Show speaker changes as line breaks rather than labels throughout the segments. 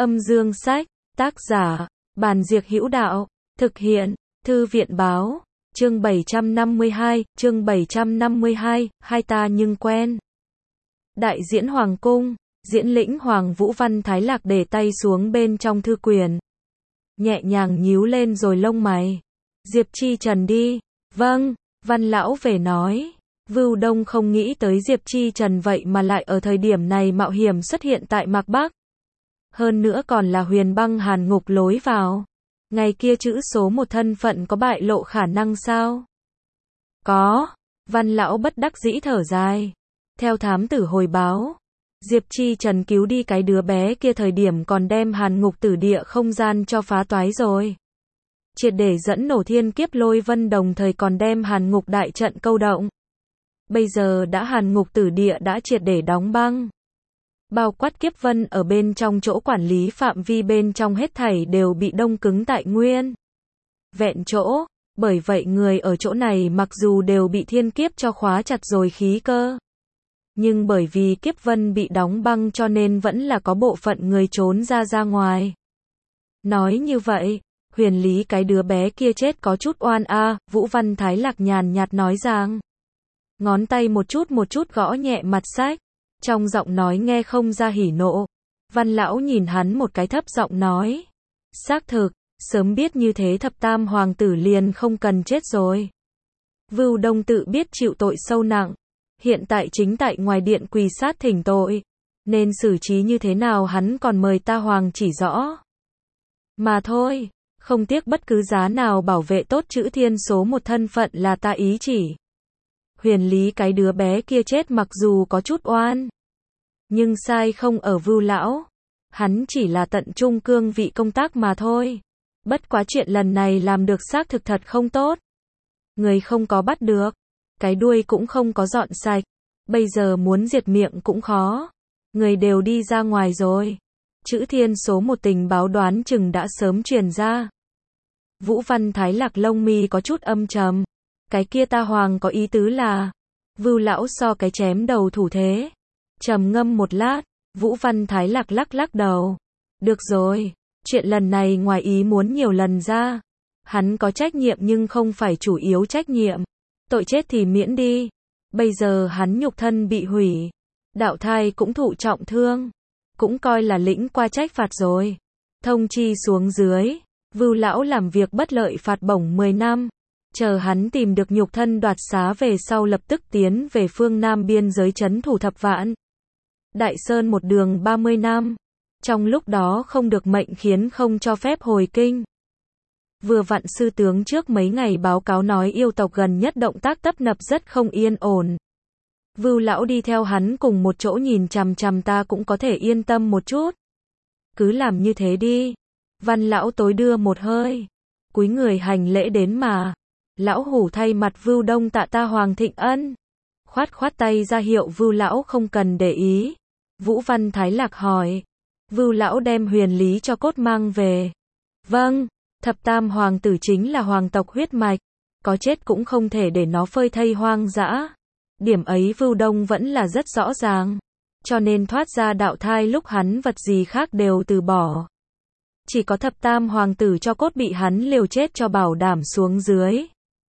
Âm dương sách, tác giả, Bàn Diệc Hữu Đạo, thực hiện, Thư viện báo, chương 752, hai ta nhưng quen. Đại diễn Hoàng cung, diễn lĩnh Hoàng Vũ Văn Thái Lạc để tay xuống bên trong thư quyển. Nhẹ nhàng nhíu lên rồi lông mày. Diệp Chi Trần đi. Vâng, Văn lão về nói. Vưu Đông không nghĩ tới Diệp Chi Trần vậy mà lại ở thời điểm này mạo hiểm xuất hiện tại Mạc Bắc. Hơn nữa còn là Huyền Băng Hàn Ngục lối vào. Ngày kia chữ số một thân phận có bại lộ khả năng sao? Có. Văn lão bất đắc dĩ thở dài. Theo thám tử hồi báo, Diệp Chi Trần cứu đi cái đứa bé kia thời điểm còn đem Hàn Ngục tử địa không gian cho phá toái rồi. Triệt để dẫn nổ thiên kiếp lôi vân đồng thời còn đem Hàn Ngục đại trận câu động. Bây giờ đã Hàn Ngục tử địa đã triệt để đóng băng. Bao quát kiếp vân ở bên trong chỗ quản lý phạm vi bên trong hết thảy đều bị đông cứng tại nguyên vẹn chỗ, bởi vậy người ở chỗ này mặc dù đều bị thiên kiếp cho khóa chặt rồi khí cơ. Nhưng bởi vì kiếp vân bị đóng băng cho nên vẫn là có bộ phận người trốn ra ngoài. Nói như vậy, huyền lý cái đứa bé kia chết có chút oan a, Vũ Văn Thái Lạc nhàn nhạt nói rằng. Ngón tay một chút gõ nhẹ mặt sách. Trong giọng nói nghe không ra hỉ nộ. Văn lão nhìn hắn một cái thấp giọng nói. Xác thực, sớm biết như thế thập tam hoàng tử liền không cần chết rồi. Vưu Đông tự biết chịu tội sâu nặng. Hiện tại chính tại ngoài điện quỳ sát thỉnh tội. Nên xử trí như thế nào hắn còn mời ta hoàng chỉ rõ. Mà thôi, không tiếc bất cứ giá nào bảo vệ tốt chữ thiên số một thân phận là ta ý chỉ. Huyền lý cái đứa bé kia chết mặc dù có chút oan. Nhưng sai không ở Vưu lão. Hắn chỉ là tận trung cương vị công tác mà thôi. Bất quá chuyện lần này làm được xác thực thật không tốt. Người không có bắt được. Cái đuôi cũng không có dọn sạch. Bây giờ muốn diệt miệng cũng khó. Người đều đi ra ngoài rồi. Chữ thiên số một tình báo đoán chừng đã sớm truyền ra. Vũ Văn Thái Lạc lông mi có chút âm trầm. Cái kia ta hoàng có ý tứ là. Vưu lão so cái chém đầu thủ thế. Trầm ngâm một lát, Vũ Văn Thái Lạc lắc đầu. Được rồi, chuyện lần này ngoài ý muốn nhiều lần ra. Hắn có trách nhiệm nhưng không phải chủ yếu trách nhiệm. Tội chết thì miễn đi. Bây giờ hắn nhục thân bị hủy. Đạo thai cũng thụ trọng thương. Cũng coi là lĩnh qua trách phạt rồi. Thông chi xuống dưới. Vưu lão làm việc bất lợi phạt bổng 10 năm. Chờ hắn tìm được nhục thân đoạt xá về sau lập tức tiến về phương Nam biên giới trấn thủ Thập Vạn. Đại Sơn một đường 30 năm. Trong lúc đó không được mệnh khiến không cho phép hồi kinh. Vừa vặn sư tướng trước mấy ngày báo cáo nói yêu tộc gần nhất động tác tấp nập rất không yên ổn. Vưu lão đi theo hắn cùng một chỗ nhìn chằm chằm ta cũng có thể yên tâm một chút. Cứ làm như thế đi. Văn lão tối đưa một hơi. Cúi người hành lễ đến mà. Lão hủ thay mặt Vưu Đông tạ ta Hoàng Thịnh Ân. Khoát tay ra hiệu Vưu lão không cần để ý. Vũ Văn Thái Lạc hỏi. Vưu lão đem huyền lý cho cốt mang về. Vâng, thập tam hoàng tử chính là hoàng tộc huyết mạch. Có chết cũng không thể để nó phơi thây hoang dã. Điểm ấy Vưu Đông vẫn là rất rõ ràng. Cho nên thoát ra đạo thai lúc hắn vật gì khác đều từ bỏ. Chỉ có thập tam hoàng tử cho cốt bị hắn liều chết cho bảo đảm xuống dưới.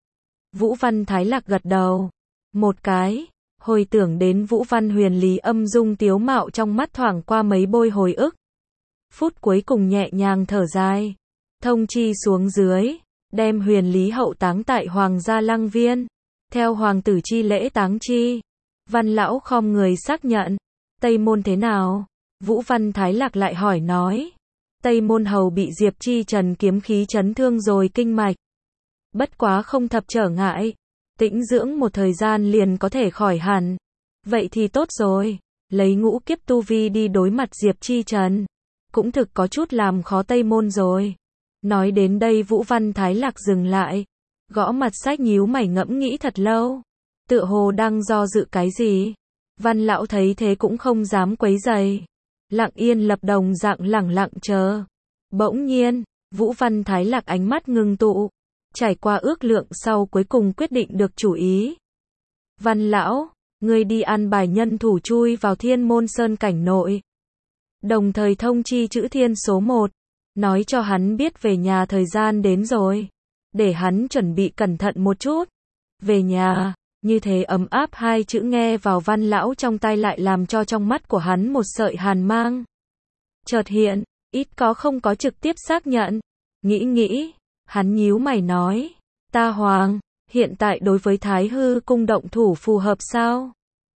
Vũ Văn Thái Lạc gật đầu. Một cái. Hồi tưởng đến Vũ Văn huyền lý âm dung tiếu mạo trong mắt thoảng qua mấy bôi hồi ức. Phút cuối cùng nhẹ nhàng thở dài. Thông chi xuống dưới. Đem huyền lý hậu táng tại Hoàng gia Lăng Viên. Theo hoàng tử chi lễ táng chi. Văn lão khom người xác nhận. Tây môn thế nào? Vũ Văn Thái Lạc lại hỏi nói. Tây môn hầu bị Diệp Chi Trần kiếm khí chấn thương rồi kinh mạch. Bất quá không thập trở ngại. Tĩnh dưỡng một thời gian liền có thể khỏi hẳn. Vậy thì tốt rồi. Lấy ngũ kiếp tu vi đi đối mặt Diệp Chi Trần. Cũng thực có chút làm khó Tây môn rồi. Nói đến đây Vũ Văn Thái Lạc dừng lại. Gõ mặt sách nhíu mày ngẫm nghĩ thật lâu. Tựa hồ đang do dự cái gì. Văn lão thấy thế cũng không dám quấy rầy. Lặng yên lập đồng dạng lẳng lặng chờ. Bỗng nhiên, Vũ Văn Thái Lạc ánh mắt ngưng tụ. Trải qua ước lượng sau cuối cùng quyết định được chủ ý. Văn lão, ngươi đi an bài nhân thủ chui vào Thiên Môn Sơn cảnh nội. Đồng thời thông chi Chữ Thiên số 1, nói cho hắn biết về nhà thời gian đến rồi, để hắn chuẩn bị cẩn thận một chút. Về nhà, như thế ấm áp hai chữ nghe vào Văn lão trong tai lại làm cho trong mắt của hắn một sợi hàn mang chợt hiện, ít có không có trực tiếp xác nhận. Nghĩ, hắn nhíu mày nói, ta Hoàng, hiện tại đối với Thái Hư cung động thủ phù hợp sao?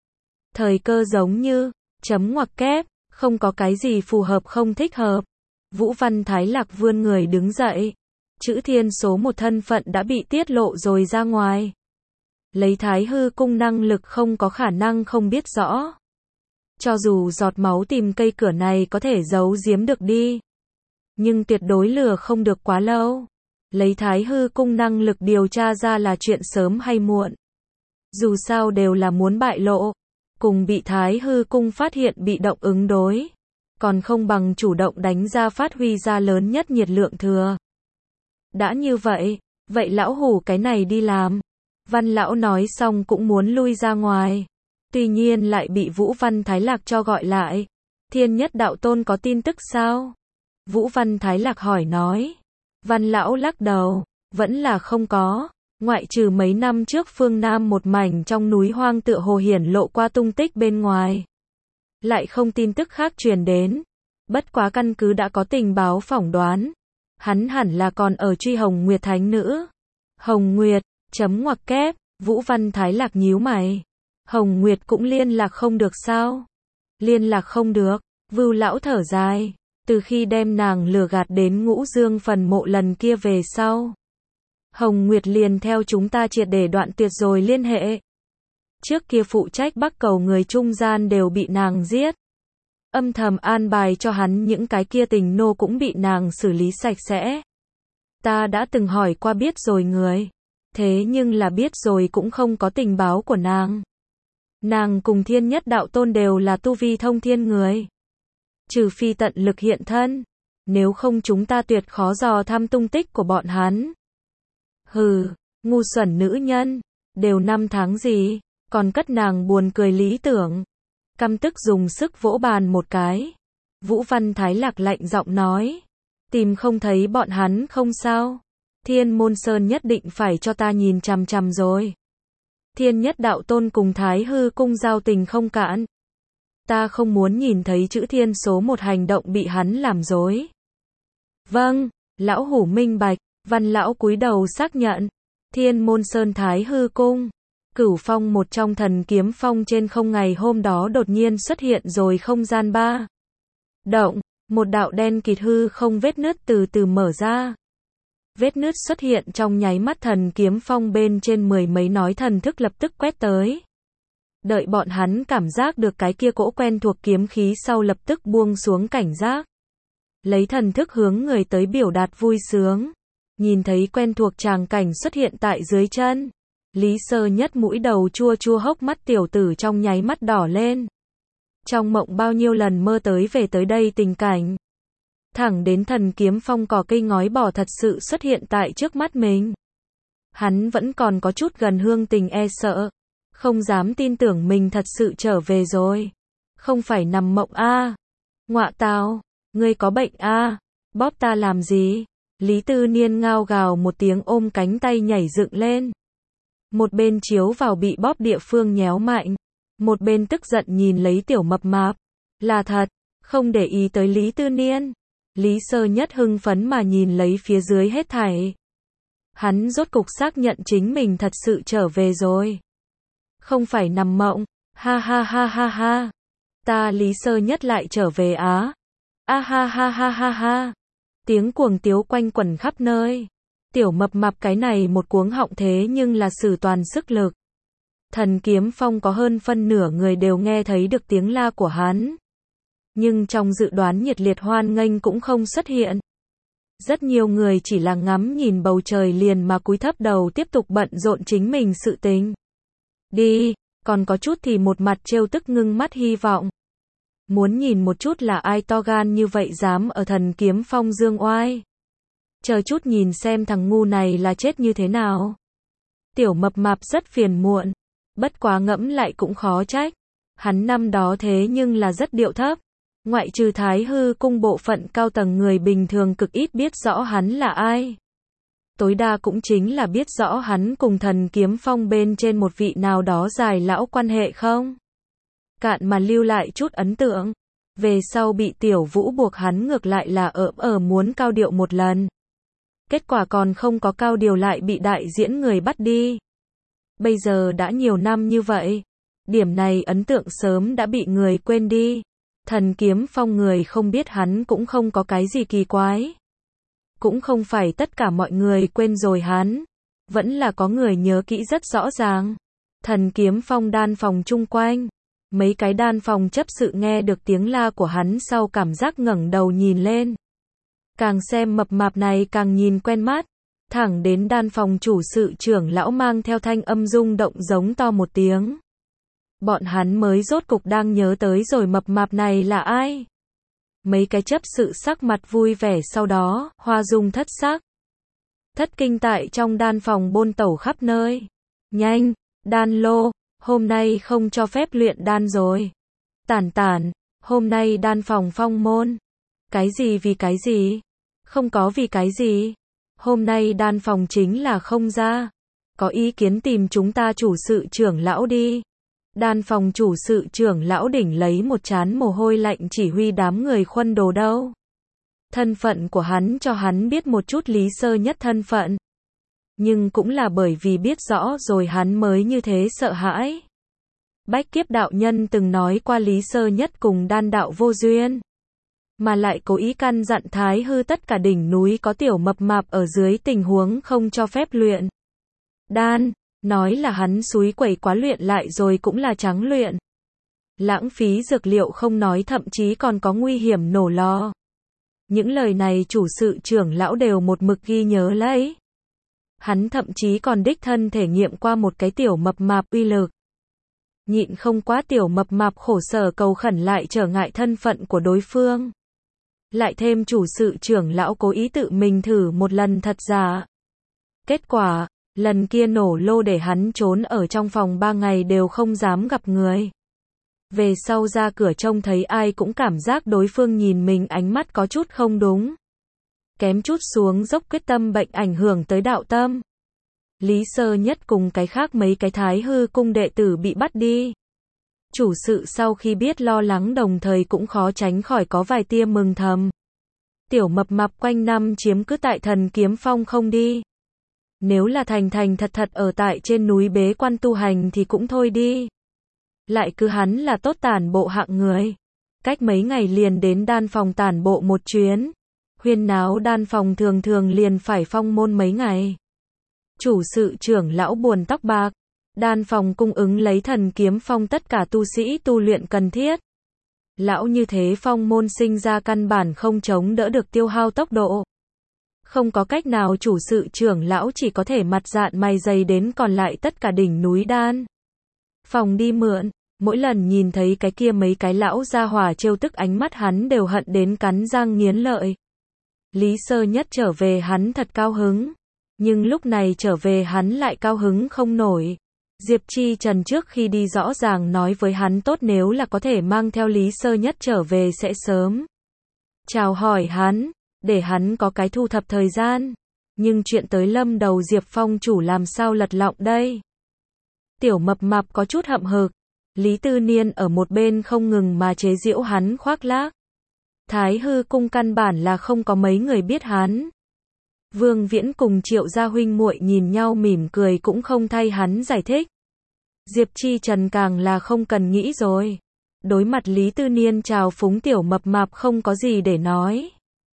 Thời cơ giống như, chấm ngoặc kép, không có cái gì phù hợp không thích hợp. Vũ Văn Thái Lạc vươn người đứng dậy. Chữ Thiên số 1 thân phận đã bị tiết lộ rồi ra ngoài. Lấy Thái Hư cung năng lực không có khả năng không biết rõ. Cho dù giọt máu tìm cây cửa này có thể giấu giếm được đi, nhưng tuyệt đối lừa không được quá lâu. Lấy Thái Hư cung năng lực điều tra ra là chuyện sớm hay muộn. Dù sao đều là muốn bại lộ, cùng bị Thái Hư cung phát hiện bị động ứng đối, còn không bằng chủ động đánh ra phát huy ra lớn nhất nhiệt lượng thừa. Đã như vậy, vậy lão hủ cái này đi làm. Văn lão nói xong cũng muốn lui ra ngoài. Tuy nhiên lại bị Vũ Văn Thái Lạc cho gọi lại. Thiên Nhất đạo tôn có tin tức sao? Vũ Văn Thái Lạc hỏi nói. Văn lão lắc đầu, vẫn là không có. Ngoại trừ mấy năm trước phương Nam một mảnh trong núi hoang tựa hồ hiển lộ qua tung tích bên ngoài, lại không tin tức khác truyền đến. Bất quá căn cứ đã có tình báo phỏng đoán, hắn hẳn là còn ở truy Hồng Nguyệt thánh nữ. Hồng Nguyệt, chấm ngoặc kép, Vũ Văn Thái Lạc nhíu mày. Hồng Nguyệt cũng liên lạc không được sao? Liên lạc không được, Vưu lão thở dài, từ khi đem nàng lừa gạt đến Ngũ Dương phần mộ lần kia về sau, Hồng Nguyệt liền theo chúng ta triệt để đoạn tuyệt rồi liên hệ. Trước kia phụ trách Bắc Cầu người trung gian đều bị nàng giết. Âm thầm an bài cho hắn những cái kia tình nô cũng bị nàng xử lý sạch sẽ. Ta đã từng hỏi qua biết rồi người. Thế nhưng là biết rồi cũng không có tình báo của nàng. Nàng cùng Thiên Nhất đạo tôn đều là tu vi thông thiên người. Trừ phi tận lực hiện thân. Nếu không chúng ta tuyệt khó dò thăm tung tích của bọn hắn. Hừ, ngu xuẩn nữ nhân. Đều 5 tháng gì, còn cất nàng buồn cười lý tưởng. Căm tức dùng sức vỗ bàn một cái. Vũ Văn Thái Lạc lạnh giọng nói. Tìm không thấy bọn hắn không sao. Thiên Môn Sơn nhất định phải cho ta nhìn chằm chằm rồi. Thiên Nhất đạo tôn cùng Thái Hư cung giao tình không cạn. Ta không muốn nhìn thấy Chữ Thiên số 1 hành động bị hắn làm dối. Vâng, lão hủ minh bạch. Văn lão cúi đầu xác nhận. Thiên Môn Sơn Thái Hư cung. Cửu phong một trong thần kiếm phong trên không ngày hôm đó đột nhiên xuất hiện rồi không gian ba động, một đạo đen kịt hư không vết nứt từ từ mở ra. Vết nứt xuất hiện trong nháy mắt thần kiếm phong bên trên 10 mấy nói thần thức lập tức quét tới. Đợi bọn hắn cảm giác được cái kia cỗ quen thuộc kiếm khí sau lập tức buông xuống cảnh giác. Lấy thần thức hướng người tới biểu đạt vui sướng. Nhìn thấy quen thuộc tràng cảnh xuất hiện tại dưới chân. Lý Sơ Nhất mũi đầu chua chua hốc mắt tiểu tử trong nháy mắt đỏ lên. Trong mộng bao nhiêu lần mơ tới về tới đây tình cảnh. Thẳng đến thần kiếm phong cỏ cây ngói bỏ thật sự xuất hiện tại trước mắt mình. Hắn vẫn còn có chút gần hương tình e sợ. Không dám tin tưởng mình thật sự trở về rồi. Không phải nằm mộng a. Ngọa tào, ngươi có bệnh a. Bóp ta làm gì? Lý Tư Niên ngao gào một tiếng ôm cánh tay nhảy dựng lên. Một bên chiếu vào bị bóp địa phương nhéo mạnh. Một bên tức giận nhìn lấy tiểu mập mạp. Là thật, không để ý tới Lý Tư Niên. Lý Sơ Nhất hưng phấn mà nhìn lấy phía dưới hết thảy. Hắn rốt cục xác nhận chính mình thật sự trở về rồi. Không phải nằm mộng. Ha ha ha ha ha. Ta Lý Sơ Nhất lại trở về á. A ha ha ha ha ha. Tiếng cuồng tiếu quanh quẩn khắp nơi. Tiểu mập mạp cái này một cuống họng thế nhưng là sử toàn sức lực. Thần kiếm phong có hơn phân nửa người đều nghe thấy được tiếng la của hắn. Nhưng trong dự đoán nhiệt liệt hoan nghênh cũng không xuất hiện. Rất nhiều người chỉ là ngắm nhìn bầu trời liền mà cúi thấp đầu tiếp tục bận rộn chính mình sự tình. Đi, còn có chút thì một mặt trêu tức ngưng mắt hy vọng. Muốn nhìn một chút là ai to gan như vậy dám ở thần kiếm phong dương oai. Chờ chút nhìn xem thằng ngu này là chết như thế nào. Tiểu mập mạp rất phiền muộn. Bất quá ngẫm lại cũng khó trách. Hắn năm đó thế nhưng là rất điệu thấp. Ngoại trừ Thái Hư cung bộ phận cao tầng người bình thường cực ít biết rõ hắn là ai. Tối đa cũng chính là biết rõ hắn cùng Thần Kiếm Phong bên trên một vị nào đó dài lão quan hệ không. Cạn mà lưu lại chút ấn tượng. Về sau bị Tiểu Vũ buộc hắn ngược lại là muốn cao điệu một lần. Kết quả còn không có cao điều lại bị đại diễn người bắt đi. Bây giờ đã nhiều năm như vậy. Điểm này ấn tượng sớm đã bị người quên đi. Thần Kiếm Phong người không biết hắn cũng không có cái gì kỳ quái. Cũng không phải tất cả mọi người quên rồi hắn. Vẫn là có người nhớ kỹ rất rõ ràng. Thần Kiếm Phong đan phòng chung quanh. Mấy cái đan phòng chấp sự nghe được tiếng la của hắn sau cảm giác ngẩng đầu nhìn lên. Càng xem mập mạp này càng nhìn quen mắt. Thẳng đến đan phòng chủ sự trưởng lão mang theo thanh âm rung động giống to một tiếng. Bọn hắn mới rốt cục đang nhớ tới rồi mập mạp này là ai. Mấy cái chấp sự sắc mặt vui vẻ sau đó, hoa dung thất sắc. Thất kinh tại trong đan phòng bôn tẩu khắp nơi. Nhanh, đan lô, hôm nay không cho phép luyện đan rồi. Tản, hôm nay đan phòng phong môn. Cái gì vì cái gì? Không có vì cái gì. Hôm nay đan phòng chính là không ra. Có ý kiến tìm chúng ta chủ sự trưởng lão đi. Đan phòng chủ sự trưởng lão đỉnh lấy một trán mồ hôi lạnh chỉ huy đám người khuân đồ đâu. Thân phận của hắn cho hắn biết một chút Lý Sơ Nhất thân phận. Nhưng cũng là bởi vì biết rõ rồi hắn mới như thế sợ hãi. Bách Kiếp đạo nhân từng nói qua Lý Sơ Nhất cùng đan đạo vô duyên. Mà lại cố ý căn dặn Thái Hư tất cả đỉnh núi có tiểu mập mạp ở dưới tình huống không cho phép luyện đan. Nói là hắn xúi quẩy quá luyện lại rồi cũng là trắng luyện. Lãng phí dược liệu không nói thậm chí còn có nguy hiểm nổ lò. Những lời này chủ sự trưởng lão đều một mực ghi nhớ lấy. Hắn thậm chí còn đích thân thể nghiệm qua một cái tiểu mập mạp uy lực. Nhịn không quá tiểu mập mạp khổ sở cầu khẩn lại trở ngại thân phận của đối phương. Lại thêm chủ sự trưởng lão cố ý tự mình thử một lần thật giả. Kết quả, lần kia nổ lô để hắn trốn ở trong phòng 3 ngày đều không dám gặp người. Về sau ra cửa trông thấy ai cũng cảm giác đối phương nhìn mình ánh mắt có chút không đúng. Kém chút xuống dốc quyết tâm bệnh ảnh hưởng tới đạo tâm. Lý Sơ Nhất cùng cái khác mấy cái Thái Hư cung đệ tử bị bắt đi. Chủ sự sau khi biết lo lắng đồng thời cũng khó tránh khỏi có vài tia mừng thầm. Tiểu mập mạp quanh năm chiếm cứ tại Thần Kiếm Phong không đi. Nếu là thành thật ở tại trên núi bế quan tu hành thì cũng thôi đi. Lại cứ hắn là tốt tản bộ hạng người. Cách mấy ngày liền đến đan phòng tản bộ một chuyến. Huyên náo đan phòng thường liền phải phong môn mấy ngày. Chủ sự trưởng lão buồn tóc bạc. Đan phòng cung ứng lấy Thần Kiếm Phong tất cả tu sĩ tu luyện cần thiết. Lão như thế phong môn sinh ra căn bản không chống đỡ được tiêu hao tốc độ. Không có cách nào chủ sự trưởng lão chỉ có thể mặt dạn mày dày đến còn lại tất cả đỉnh núi đan phòng đi mượn. Mỗi lần nhìn thấy cái kia mấy cái lão gia hỏa trêu tức ánh mắt hắn đều hận đến cắn răng nghiến lợi. Lý Sơ Nhất trở về hắn thật cao hứng. Nhưng lúc này trở về hắn lại cao hứng không nổi. Diệp Chi Trần trước khi đi rõ ràng nói với hắn tốt nếu là có thể mang theo Lý Sơ Nhất trở về sẽ sớm chào hỏi hắn, để hắn có cái thu thập thời gian. Nhưng chuyện tới lâm đầu Diệp Phong chủ làm sao lật lọng đây? Tiểu mập mạp có chút hậm hực. Lý Tư Niên ở một bên không ngừng mà chế giễu hắn khoác lác. Thái Hư cung căn bản là không có mấy người biết hắn. Vương Viễn cùng Triệu gia huynh muội nhìn nhau mỉm cười cũng không thay hắn giải thích. Diệp Chi Trần càng là không cần nghĩ rồi. Đối mặt Lý Tư Niên trào phúng tiểu mập mạp không có gì để nói.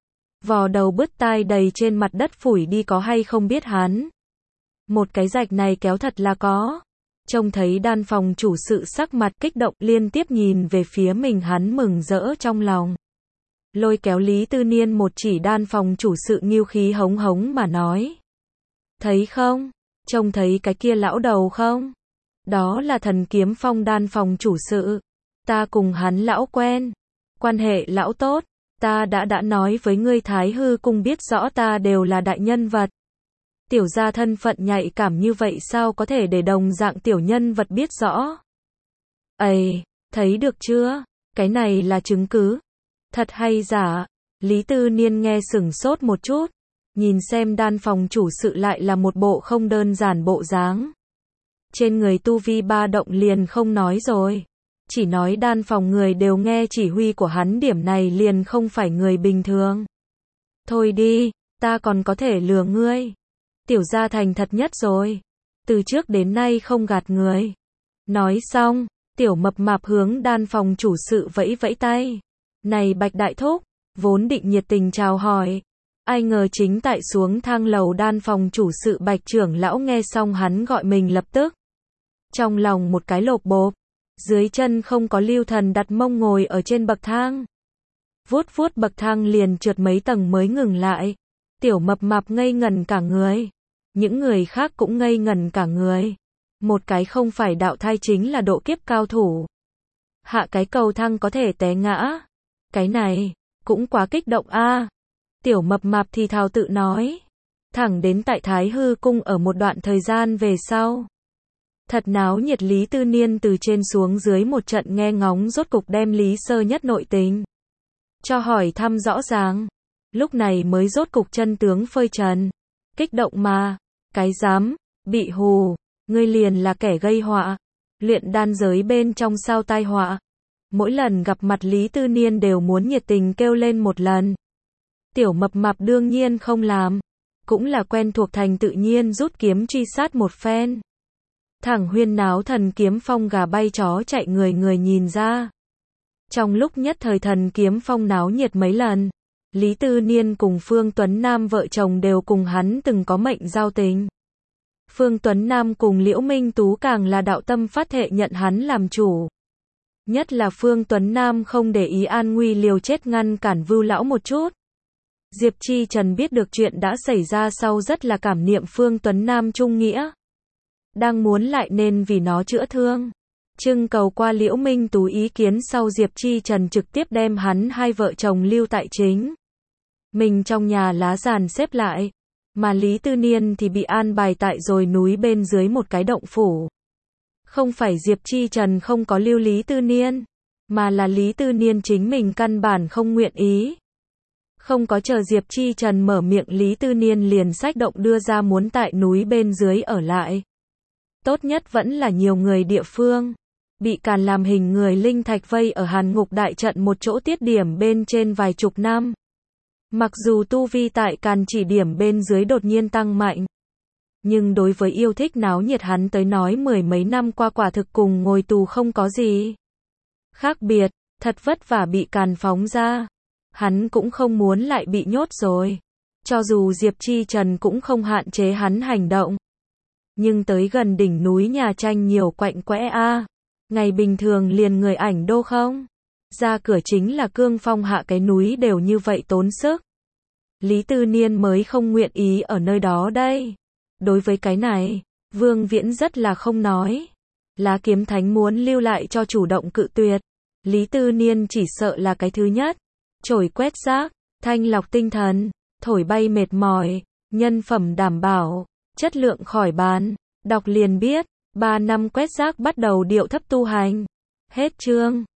Vò đầu bứt tai đầy trên mặt đất phủi đi có hay không biết hắn. Một cái rạch này kéo thật là có. Trông thấy đan phòng chủ sự sắc mặt kích động liên tiếp nhìn về phía mình hắn mừng rỡ trong lòng. Lôi kéo Lý Tư Niên một chỉ đan phòng chủ sự nghiêu khí hống hống mà nói. Thấy không? Trông thấy cái kia lão đầu không? Đó là Thần Kiếm Phong đan phòng chủ sự. Ta cùng hắn lão quen. Quan hệ lão tốt. Ta đã nói với ngươi Thái Hư cung biết rõ ta đều là đại nhân vật. Tiểu gia thân phận nhạy cảm như vậy sao có thể để đồng dạng tiểu nhân vật biết rõ? Ây, thấy được chưa? Cái này là chứng cứ. Thật hay giả? Lý Tư Niên nghe sửng sốt một chút, nhìn xem đan phòng chủ sự lại là một bộ không đơn giản bộ dáng. Trên người tu vi ba động liền không nói rồi. Chỉ nói đan phòng người đều nghe chỉ huy của hắn, điểm này liền không phải người bình thường. Thôi đi, ta còn có thể lừa ngươi. Tiểu gia thành thật nhất rồi. Từ trước đến nay không gạt người. Nói xong, tiểu mập mạp hướng đan phòng chủ sự vẫy vẫy tay. Này Bạch Đại Thúc, vốn định nhiệt tình chào hỏi. Ai ngờ chính tại xuống thang lầu đan phòng chủ sự Bạch trưởng lão nghe xong hắn gọi mình lập tức. Trong lòng một cái lộp bộp, dưới chân không có lưu thần đặt mông ngồi ở trên bậc thang. Vuốt vuốt bậc thang liền trượt mấy tầng mới ngừng lại. Tiểu mập mạp ngây ngẩn cả người. Những người khác cũng ngây ngẩn cả người. Một cái không phải đạo thai chính là độ kiếp cao thủ. Hạ cái cầu thang có thể té ngã. Cái này, cũng quá kích động a. Tiểu mập mạp thì thào tự nói. Thẳng đến tại Thái Hư Cung ở một đoạn thời gian về sau. Thật náo nhiệt, Lý Tư Niên từ trên xuống dưới một trận nghe ngóng rốt cục đem Lý Sơ Nhất nội tình cho hỏi thăm rõ ràng. Lúc này mới rốt cục chân tướng phơi trần. Kích động mà. Cái dám, bị hù. Ngươi liền là kẻ gây họa. Luyện đan giới bên trong sao tai họa. Mỗi lần gặp mặt Lý Tư Niên đều muốn nhiệt tình kêu lên một lần. Tiểu mập mạp đương nhiên không làm. Cũng là quen thuộc thành tự nhiên rút kiếm truy sát một phen. Thẳng huyên náo thần kiếm phong gà bay chó chạy, người người nhìn ra. Trong lúc nhất thời thần kiếm phong náo nhiệt mấy lần. Lý Tư Niên cùng Phương Tuấn Nam vợ chồng đều cùng hắn từng có mệnh giao tình. Phương Tuấn Nam cùng Liễu Minh Tú càng là đạo tâm phát thệ nhận hắn làm chủ. Nhất là Phương Tuấn Nam không để ý an nguy liều chết ngăn cản Vưu lão một chút. Diệp Chi Trần biết được chuyện đã xảy ra sau rất là cảm niệm Phương Tuấn Nam trung nghĩa. Đang muốn lại nên vì nó chữa thương. Trưng cầu qua Liễu Minh Tú ý kiến sau, Diệp Chi Trần trực tiếp đem hắn hai vợ chồng lưu tại chính mình trong nhà lá giàn xếp lại. Mà Lý Tư Niên thì bị an bài tại rồi núi bên dưới một cái động phủ. Không phải Diệp Chi Trần không có lưu Lý Tư Niên, mà là Lý Tư Niên chính mình căn bản không nguyện ý. Không có chờ Diệp Chi Trần mở miệng, Lý Tư Niên liền xách động đưa ra muốn tại núi bên dưới ở lại. Tốt nhất vẫn là nhiều người địa phương. Bị càn làm hình người linh thạch vây ở Hàn Ngục đại trận một chỗ tiết điểm bên trên vài chục năm. Mặc dù tu vi tại càn chỉ điểm bên dưới đột nhiên tăng mạnh, nhưng đối với yêu thích náo nhiệt hắn tới nói mười mấy năm qua quả thực cùng ngồi tù không có gì khác biệt. Thật vất vả bị càn phóng ra, hắn cũng không muốn lại bị nhốt rồi. Cho dù Diệp Chi Trần cũng không hạn chế hắn hành động, nhưng tới gần đỉnh núi nhà tranh nhiều quạnh quẽ a. Ngày bình thường liền người ảnh đô không. Ra cửa chính là cương phong, hạ cái núi đều như vậy tốn sức. Lý Tư Niên mới không nguyện ý ở nơi đó đây. Đối với cái này, Vương Viễn rất là không nói. Lá Kiếm Thánh muốn lưu lại cho chủ động cự tuyệt. Lý Tư Niên chỉ sợ là cái thứ nhất. Chổi quét rác, thanh lọc tinh thần, thổi bay mệt mỏi, nhân phẩm đảm bảo, chất lượng khỏi bàn. Đọc liền biết, 3 năm quét rác bắt đầu điệu thấp tu hành. Hết chương.